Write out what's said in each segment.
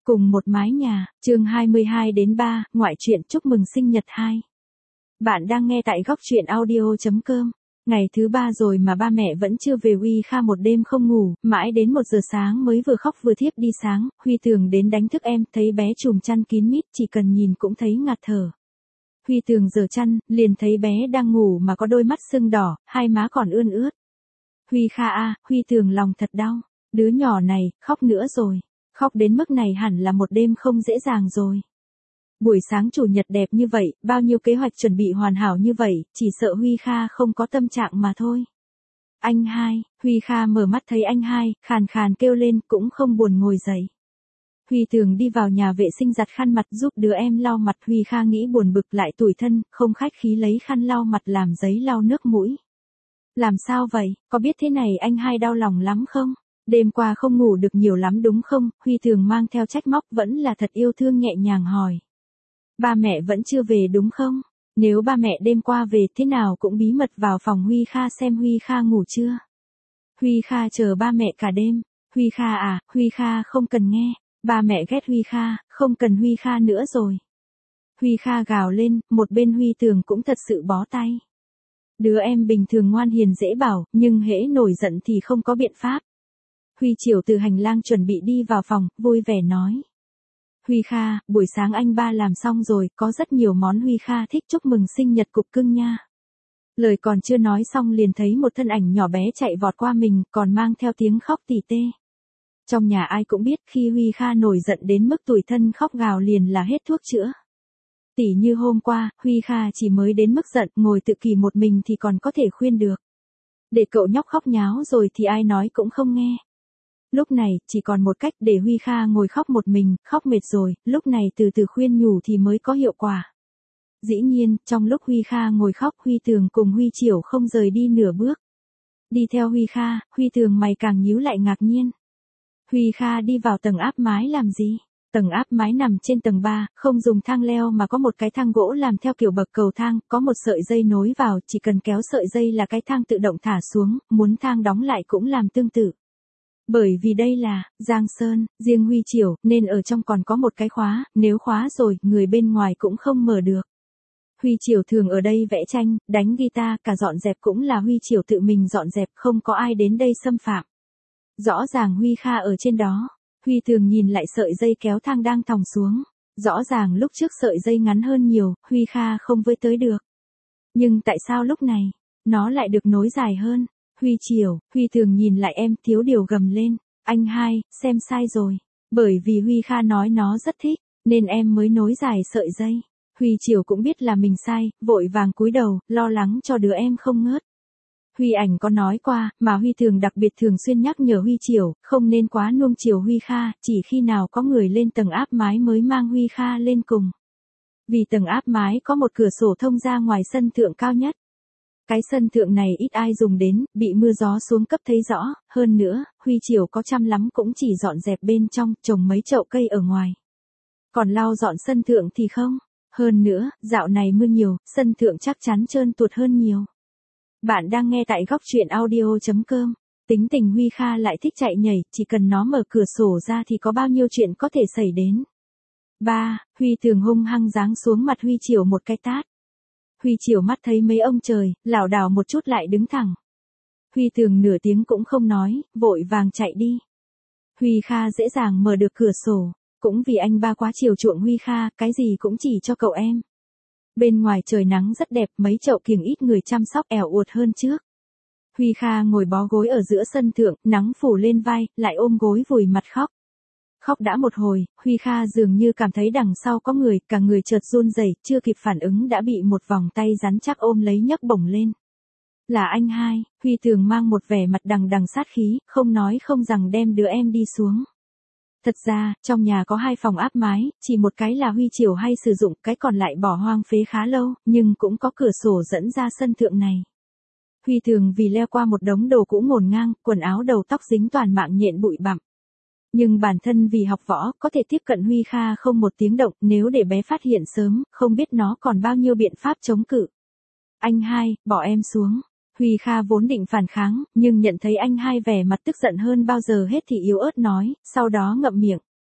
Cùng một mái nhà, chương 22-3, ngoại truyện chúc mừng sinh nhật 2. Bạn đang nghe tại góc truyện audio.com. Ngày thứ 3 rồi mà ba mẹ vẫn chưa về. Huy Kha một đêm không ngủ, mãi đến 1 giờ sáng mới vừa khóc vừa thiếp đi sáng. Huy Tường đến đánh thức em, thấy bé trùm chăn kín mít, chỉ cần nhìn cũng thấy ngạt thở. Huy Tường giở chăn, liền thấy bé đang ngủ mà có đôi mắt sưng đỏ, hai má còn ươn ướt. Huy Kha à, Huy Tường lòng thật đau, đứa nhỏ này, khóc nữa rồi. Khóc đến mức này hẳn là một đêm không dễ dàng rồi. Buổi sáng chủ nhật đẹp như vậy, bao nhiêu kế hoạch chuẩn bị hoàn hảo như vậy, chỉ sợ Huy Kha không có tâm trạng mà thôi. Anh hai, Huy Kha mở mắt thấy anh hai, khàn khàn kêu lên, cũng không buồn ngồi dậy. Huy Tường đi vào nhà vệ sinh giặt khăn mặt giúp đứa em lau mặt. Huy Kha nghĩ buồn bực lại tủi thân, không khách khí lấy khăn lau mặt làm giấy lau nước mũi. Làm sao vậy, có biết thế này anh hai đau lòng lắm không? Đêm qua không ngủ được nhiều lắm đúng không? Huy Tường mang theo trách móc vẫn là thật yêu thương nhẹ nhàng hỏi. Ba mẹ vẫn chưa về đúng không? Nếu ba mẹ đêm qua về thế nào cũng bí mật vào phòng Huy Kha xem Huy Kha ngủ chưa. Huy Kha chờ ba mẹ cả đêm. Huy Kha à, Huy Kha không cần nghe. Ba mẹ ghét Huy Kha, không cần Huy Kha nữa rồi. Huy Kha gào lên, một bên Huy Tường cũng thật sự bó tay. Đứa em bình thường ngoan hiền dễ bảo, nhưng hễ nổi giận thì không có biện pháp. Huy Chiểu từ hành lang chuẩn bị đi vào phòng, vui vẻ nói. Huy Kha, buổi sáng anh ba làm xong rồi, có rất nhiều món Huy Kha thích, chúc mừng sinh nhật cục cưng nha. Lời còn chưa nói xong liền thấy một thân ảnh nhỏ bé chạy vọt qua mình, còn mang theo tiếng khóc tỉ tê. Trong nhà ai cũng biết khi Huy Kha nổi giận đến mức tủi thân khóc gào liền là hết thuốc chữa. Tỉ như hôm qua, Huy Kha chỉ mới đến mức giận, ngồi tự kỷ một mình thì còn có thể khuyên được. Để cậu nhóc khóc nháo rồi thì ai nói cũng không nghe. Lúc này, chỉ còn một cách để Huy Kha ngồi khóc một mình, khóc mệt rồi, lúc này từ từ khuyên nhủ thì mới có hiệu quả. Dĩ nhiên, trong lúc Huy Kha ngồi khóc, Huy Tường cùng Huy Chiểu không rời đi nửa bước. Đi theo Huy Kha, Huy Tường mày càng nhíu lại ngạc nhiên. Huy Kha đi vào tầng áp mái làm gì? Tầng áp mái nằm trên tầng 3, không dùng thang leo mà có một cái thang gỗ làm theo kiểu bậc cầu thang, có một sợi dây nối vào, chỉ cần kéo sợi dây là cái thang tự động thả xuống, muốn thang đóng lại cũng làm tương tự. Bởi vì đây là Giang Sơn, riêng Huy Chiểu, nên ở trong còn có một cái khóa, nếu khóa rồi, người bên ngoài cũng không mở được. Huy Chiểu thường ở đây vẽ tranh, đánh guitar, cả dọn dẹp cũng là Huy Chiểu tự mình dọn dẹp, không có ai đến đây xâm phạm. Rõ ràng Huy Kha ở trên đó. Huy Tường nhìn lại sợi dây kéo thang đang thòng xuống. Rõ ràng lúc trước sợi dây ngắn hơn nhiều, Huy Kha không với tới được. Nhưng tại sao lúc này, nó lại được nối dài hơn? Huy Chiểu, Huy Tường nhìn lại em, thiếu điều gầm lên. Anh hai, xem sai rồi. Bởi vì Huy Kha nói nó rất thích, nên em mới nối dài sợi dây. Huy Chiểu cũng biết là mình sai, vội vàng cúi đầu, lo lắng cho đứa em không ngớt. Huy Ảnh có nói qua, mà Huy Tường đặc biệt thường xuyên nhắc nhở Huy Chiểu, không nên quá nuông chiều Huy Kha, chỉ khi nào có người lên tầng áp mái mới mang Huy Kha lên cùng. Vì tầng áp mái có một cửa sổ thông ra ngoài sân thượng cao nhất. Cái sân thượng này ít ai dùng đến, bị mưa gió xuống cấp thấy rõ, hơn nữa, Huy Chiểu có chăm lắm cũng chỉ dọn dẹp bên trong, trồng mấy chậu cây ở ngoài. Còn lau dọn sân thượng thì không. Hơn nữa, dạo này mưa nhiều, sân thượng chắc chắn trơn tuột hơn nhiều. Bạn đang nghe tại góc truyện audio.com. Tính tình Huy Kha lại thích chạy nhảy, chỉ cần nó mở cửa sổ ra thì có bao nhiêu chuyện có thể xảy đến. 3. Huy Tường hung hăng giáng xuống mặt Huy Chiểu một cái tát. Huy Chiểu mắt thấy mấy ông trời, lảo đảo một chút lại đứng thẳng. Huy Tường nửa tiếng cũng không nói, vội vàng chạy đi. Huy Kha dễ dàng mở được cửa sổ, cũng vì anh ba quá chiều chuộng Huy Kha, cái gì cũng chỉ cho cậu em. Bên ngoài trời nắng rất đẹp, mấy chậu kiểng ít người chăm sóc ẻo uột hơn trước. Huy Kha ngồi bó gối ở giữa sân thượng, nắng phủ lên vai, lại ôm gối vùi mặt khóc. Khóc đã một hồi, Huy Kha dường như cảm thấy đằng sau có người, cả người chợt run rẩy, chưa kịp phản ứng đã bị một vòng tay rắn chắc ôm lấy nhấc bổng lên. Là anh hai, Huy Tường mang một vẻ mặt đằng đằng sát khí, không nói không rằng đem đứa em đi xuống. Thật ra, trong nhà có 2 phòng áp mái, chỉ một cái là Huy Chiểu hay sử dụng, cái còn lại bỏ hoang phế khá lâu, nhưng cũng có cửa sổ dẫn ra sân thượng này. Huy Tường vì leo qua một đống đồ cũ ngổn ngang, quần áo đầu tóc dính toàn mạng nhện bụi bặm. Nhưng bản thân vì học võ, có thể tiếp cận Huy Kha không một tiếng động, nếu để bé phát hiện sớm, không biết nó còn bao nhiêu biện pháp chống cự. Anh hai, bỏ em xuống. Huy Kha vốn định phản kháng, nhưng nhận thấy anh hai vẻ mặt tức giận hơn bao giờ hết thì yếu ớt nói, sau đó ngậm miệng.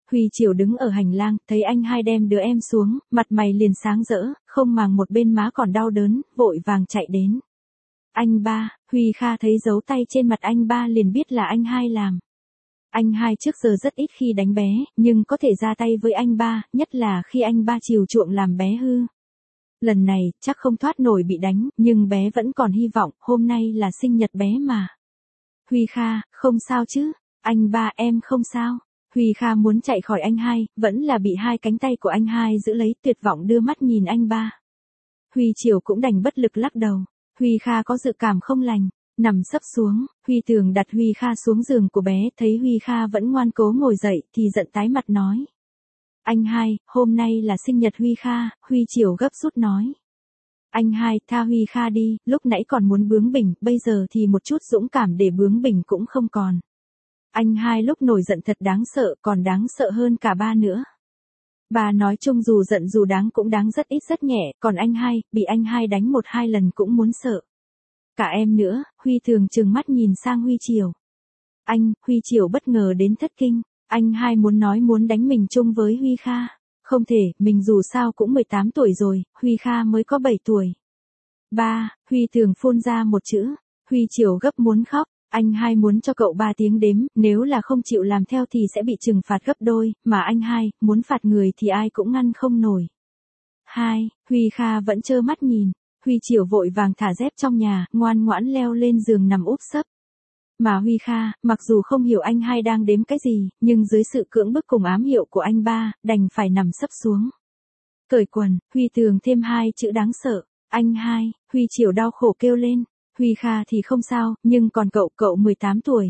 Huy Triều đứng ở hành lang, thấy anh hai đem đứa em xuống, mặt mày liền sáng rỡ, không màng một bên má còn đau đớn, vội vàng chạy đến. Anh ba, Huy Kha thấy dấu tay trên mặt anh ba liền biết là anh hai làm. Anh hai trước giờ rất ít khi đánh bé, nhưng có thể ra tay với anh ba, nhất là khi anh ba chiều chuộng làm bé hư. Lần này, chắc không thoát nổi bị đánh, nhưng bé vẫn còn hy vọng, hôm nay là sinh nhật bé mà. Huy Kha, không sao chứ, anh ba em không sao. Huy Kha muốn chạy khỏi anh hai, vẫn là bị hai cánh tay của anh hai giữ lấy, tuyệt vọng đưa mắt nhìn anh ba. Huy Triều cũng đành bất lực lắc đầu. Huy Kha có dự cảm không lành, nằm sấp xuống, Huy Tường đặt Huy Kha xuống giường của bé, thấy Huy Kha vẫn ngoan cố ngồi dậy thì giận tái mặt nói. Anh hai, hôm nay là sinh nhật Huy Kha, Huy Triều gấp rút nói. Anh hai, tha Huy Kha đi, lúc nãy còn muốn bướng bỉnh, bây giờ thì một chút dũng cảm để bướng bỉnh cũng không còn. Anh hai lúc nổi giận thật đáng sợ, còn đáng sợ hơn cả ba nữa. Ba nói chung dù giận dù đáng cũng đáng rất ít rất nhẹ, còn anh hai, bị anh hai đánh 1-2 lần cũng muốn sợ. Cả em nữa, Huy Thường trừng mắt nhìn sang Huy Triều. Anh, Huy Triều bất ngờ đến thất kinh, anh hai muốn nói muốn đánh mình chung với Huy Kha. Không thể, mình dù sao cũng 18 tuổi rồi, Huy Kha mới có 7 tuổi. Ba, Huy Thường phun ra một chữ, Huy Triều gấp muốn khóc. Anh hai muốn cho cậu 3 tiếng đếm, nếu là không chịu làm theo thì sẽ bị trừng phạt gấp đôi, mà anh hai, muốn phạt người thì ai cũng ngăn không nổi. 2. Huy Kha vẫn trơ mắt nhìn, Huy Triều vội vàng thả dép trong nhà, ngoan ngoãn leo lên giường nằm úp sấp. Mà Huy Kha, mặc dù không hiểu anh hai đang đếm cái gì, nhưng dưới sự cưỡng bức cùng ám hiệu của anh ba, đành phải nằm sấp xuống. Cởi quần, Huy Tường thêm 2 chữ đáng sợ, anh hai, Huy Triều đau khổ kêu lên. Huy Kha thì không sao, nhưng còn cậu 18 tuổi.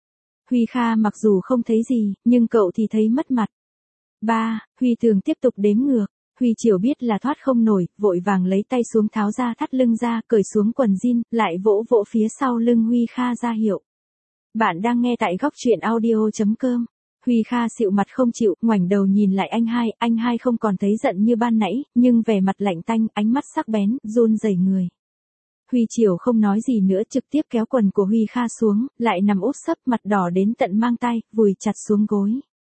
Huy Kha mặc dù không thấy gì, nhưng cậu thì thấy mất mặt. 3. Huy Tường tiếp tục đếm ngược. Huy Triều biết là thoát không nổi, vội vàng lấy tay xuống tháo ra thắt lưng ra, cởi xuống quần jean, lại vỗ vỗ phía sau lưng Huy Kha ra hiệu. Bạn đang nghe tại góc truyện audio.com. Huy Kha xịu mặt không chịu, ngoảnh đầu nhìn lại anh hai không còn thấy giận như ban nãy, nhưng vẻ mặt lạnh tanh, ánh mắt sắc bén, run rẩy người. Huy Triều không nói gì nữa, trực tiếp kéo quần của Huy Kha xuống, lại nằm úp sấp, mặt đỏ đến tận mang tay, vùi chặt xuống gối.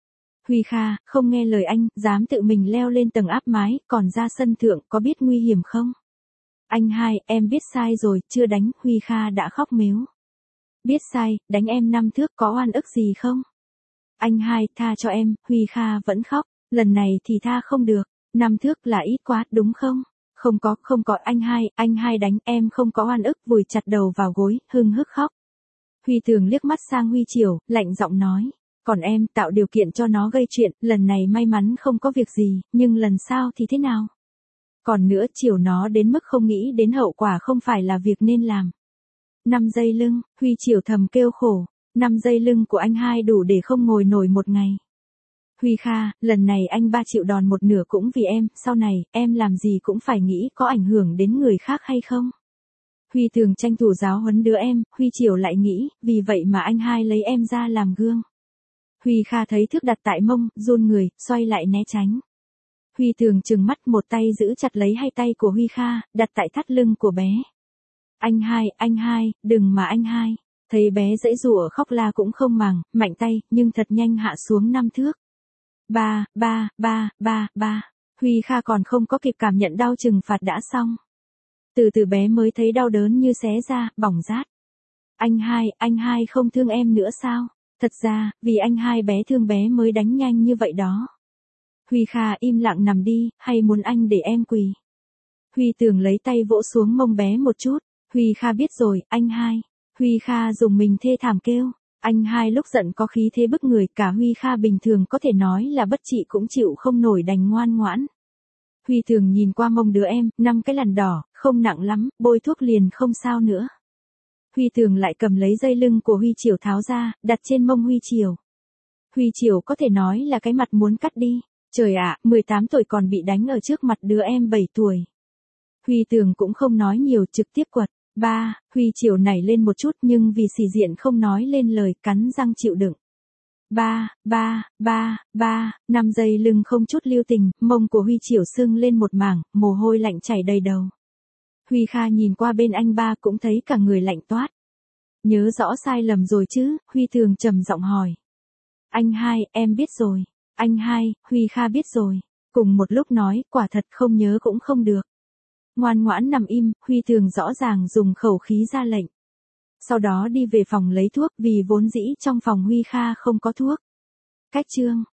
Huy Kha, không nghe lời anh, dám tự mình leo lên tầng áp mái, còn ra sân thượng, có biết nguy hiểm không? Anh hai, em biết sai rồi, chưa đánh, Huy Kha đã khóc mếu. Biết sai, đánh em 5 thước có oan ức gì không? Anh hai, tha cho em, Huy Kha vẫn khóc, lần này thì tha không được, 5 thước là ít quá, đúng không? Không có, anh hai đánh em không có oan ức, vùi chặt đầu vào gối, hưng hức khóc. Huy Tường liếc mắt sang Huy Triều, lạnh giọng nói, còn em tạo điều kiện cho nó gây chuyện, lần này may mắn không có việc gì, nhưng lần sau thì thế nào? Còn nữa, chiều nó đến mức không nghĩ đến hậu quả không phải là việc nên làm. 5 giây lưng, Huy Triều thầm kêu khổ, 5 giây lưng của anh hai đủ để không ngồi nổi một ngày. Huy Kha, lần này anh ba chịu đòn một nửa cũng vì em, sau này, em làm gì cũng phải nghĩ có ảnh hưởng đến người khác hay không. Huy Tường tranh thủ giáo huấn đứa em, Huy Triều lại nghĩ, vì vậy mà anh hai lấy em ra làm gương. Huy Kha thấy thước đặt tại mông, run người, xoay lại né tránh. Huy Tường trừng mắt, một tay giữ chặt lấy hai tay của Huy Kha, đặt tại thắt lưng của bé. Anh hai, đừng mà anh hai. Thấy bé giãy giụa khóc la cũng không màng, mạnh tay, nhưng thật nhanh hạ xuống 5 thước. 3. Huy Kha còn không có kịp cảm nhận đau trừng phạt đã xong. Từ từ bé mới thấy đau đớn như xé ra, bỏng rát. Anh hai không thương em nữa sao? Thật ra, vì anh hai bé thương bé mới đánh nhanh như vậy đó. Huy Kha im lặng nằm đi, hay muốn anh để em quỳ? Huy Tường lấy tay vỗ xuống mông bé một chút. Huy Kha biết rồi, anh hai. Huy Kha dùng mình thê thảm kêu. Anh hai lúc giận có khí thế bức người, cả Huy Kha bình thường có thể nói là bất trị cũng chịu không nổi, đành ngoan ngoãn. Huy Tường nhìn qua mông đứa em, 5 cái lằn đỏ, không nặng lắm, bôi thuốc liền không sao nữa. Huy Tường lại cầm lấy dây lưng của Huy Triều tháo ra, đặt trên mông Huy Triều. Huy Triều có thể nói là cái mặt muốn cắt đi. Trời ạ, 18 tuổi còn bị đánh ở trước mặt đứa em 7 tuổi. Huy Tường cũng không nói nhiều, trực tiếp quật. 3. Huy Triều nảy lên một chút nhưng vì sĩ diện không nói lên lời, cắn răng chịu đựng. 5 giây lưng không chút lưu tình, mông của Huy Triều sưng lên một mảng, mồ hôi lạnh chảy đầy đầu. Huy Kha nhìn qua bên anh ba cũng thấy cả người lạnh toát. Nhớ rõ sai lầm rồi chứ? Huy Tường trầm giọng hỏi. Anh hai, em biết rồi. Anh hai, Huy Kha biết rồi. Cùng một lúc nói, quả thật không nhớ cũng không được. Ngoan ngoãn nằm im, Huy Thường rõ ràng dùng khẩu khí ra lệnh. Sau đó đi về phòng lấy thuốc vì vốn dĩ trong phòng Huy Kha không có thuốc. Cách chương